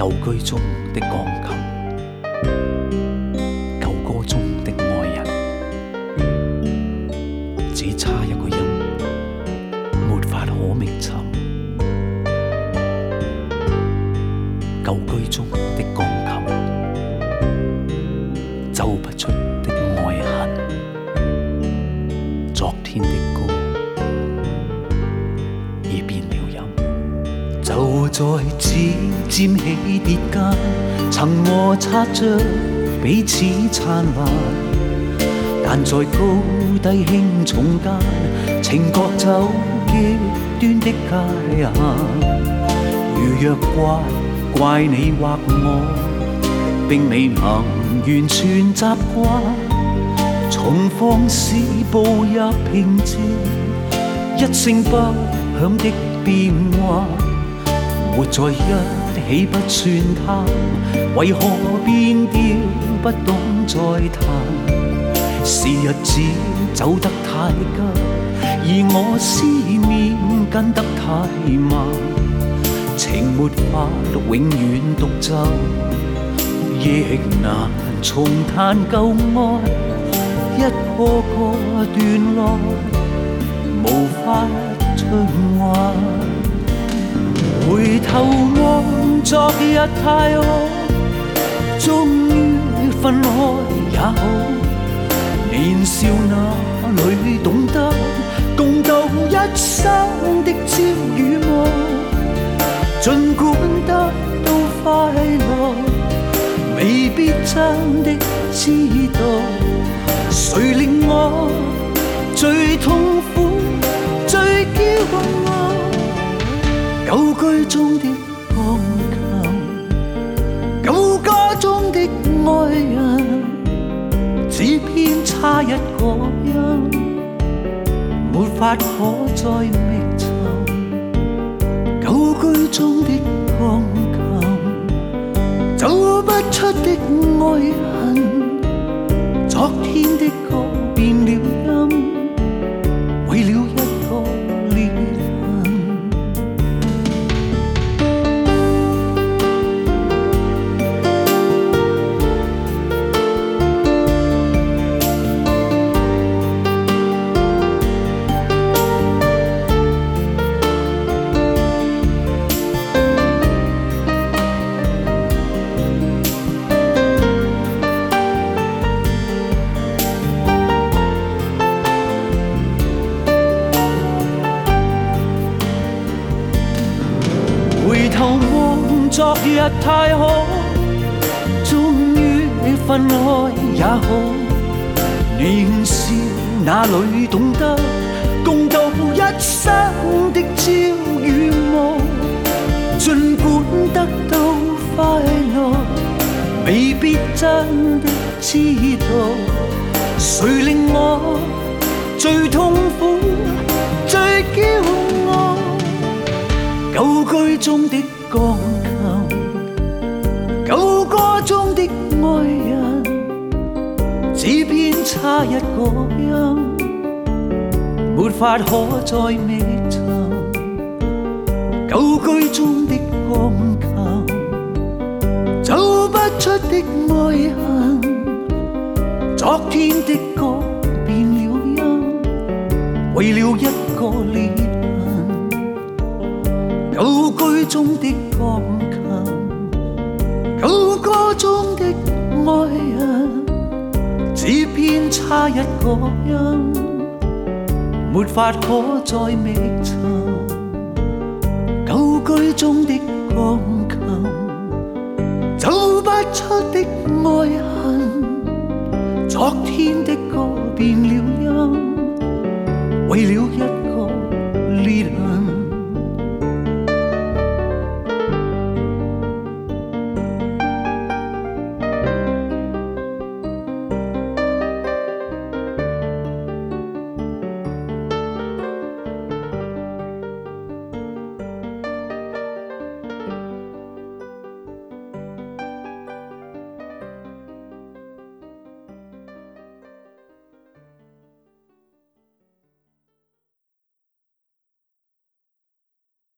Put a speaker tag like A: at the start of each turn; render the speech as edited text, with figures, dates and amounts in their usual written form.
A: 旧居中的鋼琴，舊歌中的愛人，只差一個音，沒法可覓尋。舊居中的鋼琴，奏不出的愛恨。昨天的歌已變了音。就在指尖起跌間，曾摩擦着彼此燦爛，但在高低輕重間，情覺走極端的界限。如若怪你或我，並未能完全習慣，重放肆步入平靜，一聲不響的變幻。活在一起不算貪，為何變調不懂再彈？是日子走得太急，而我思念跟得太慢，情沒法永遠獨奏，亦難重彈舊愛，一個個段落無法循環。回頭望昨日太好，終於分開也好。年少那裏懂得共度一生的朝與暮，儘管得到快樂，未必真的知道誰令我最痛苦、最驕傲。舊居中的鋼琴，舊歌中的愛人，只偏差一個音，沒法可再覓尋。舊居中的鋼琴，走不出的愛恨，昨天的歌變了音，為了一個裂痕。回頭望昨日太好，終於分開也好。年少那裏懂得共度一生的朝與暮，儘管得到快樂，未必真的知道誰令我最痛苦、最驕傲。舊居中的鋼琴，舊歌中的愛人，只偏差一個音，沒法可再覓尋。舊居中的鋼琴，走不出的愛恨，昨天的歌變了音，為了一個裂痕。舊居中的鋼琴，舊歌中的愛人，只偏差一個音，沒法可再覓尋。舊居中的鋼琴，走不出的愛恨，昨天的歌變了音，為了一個裂痕。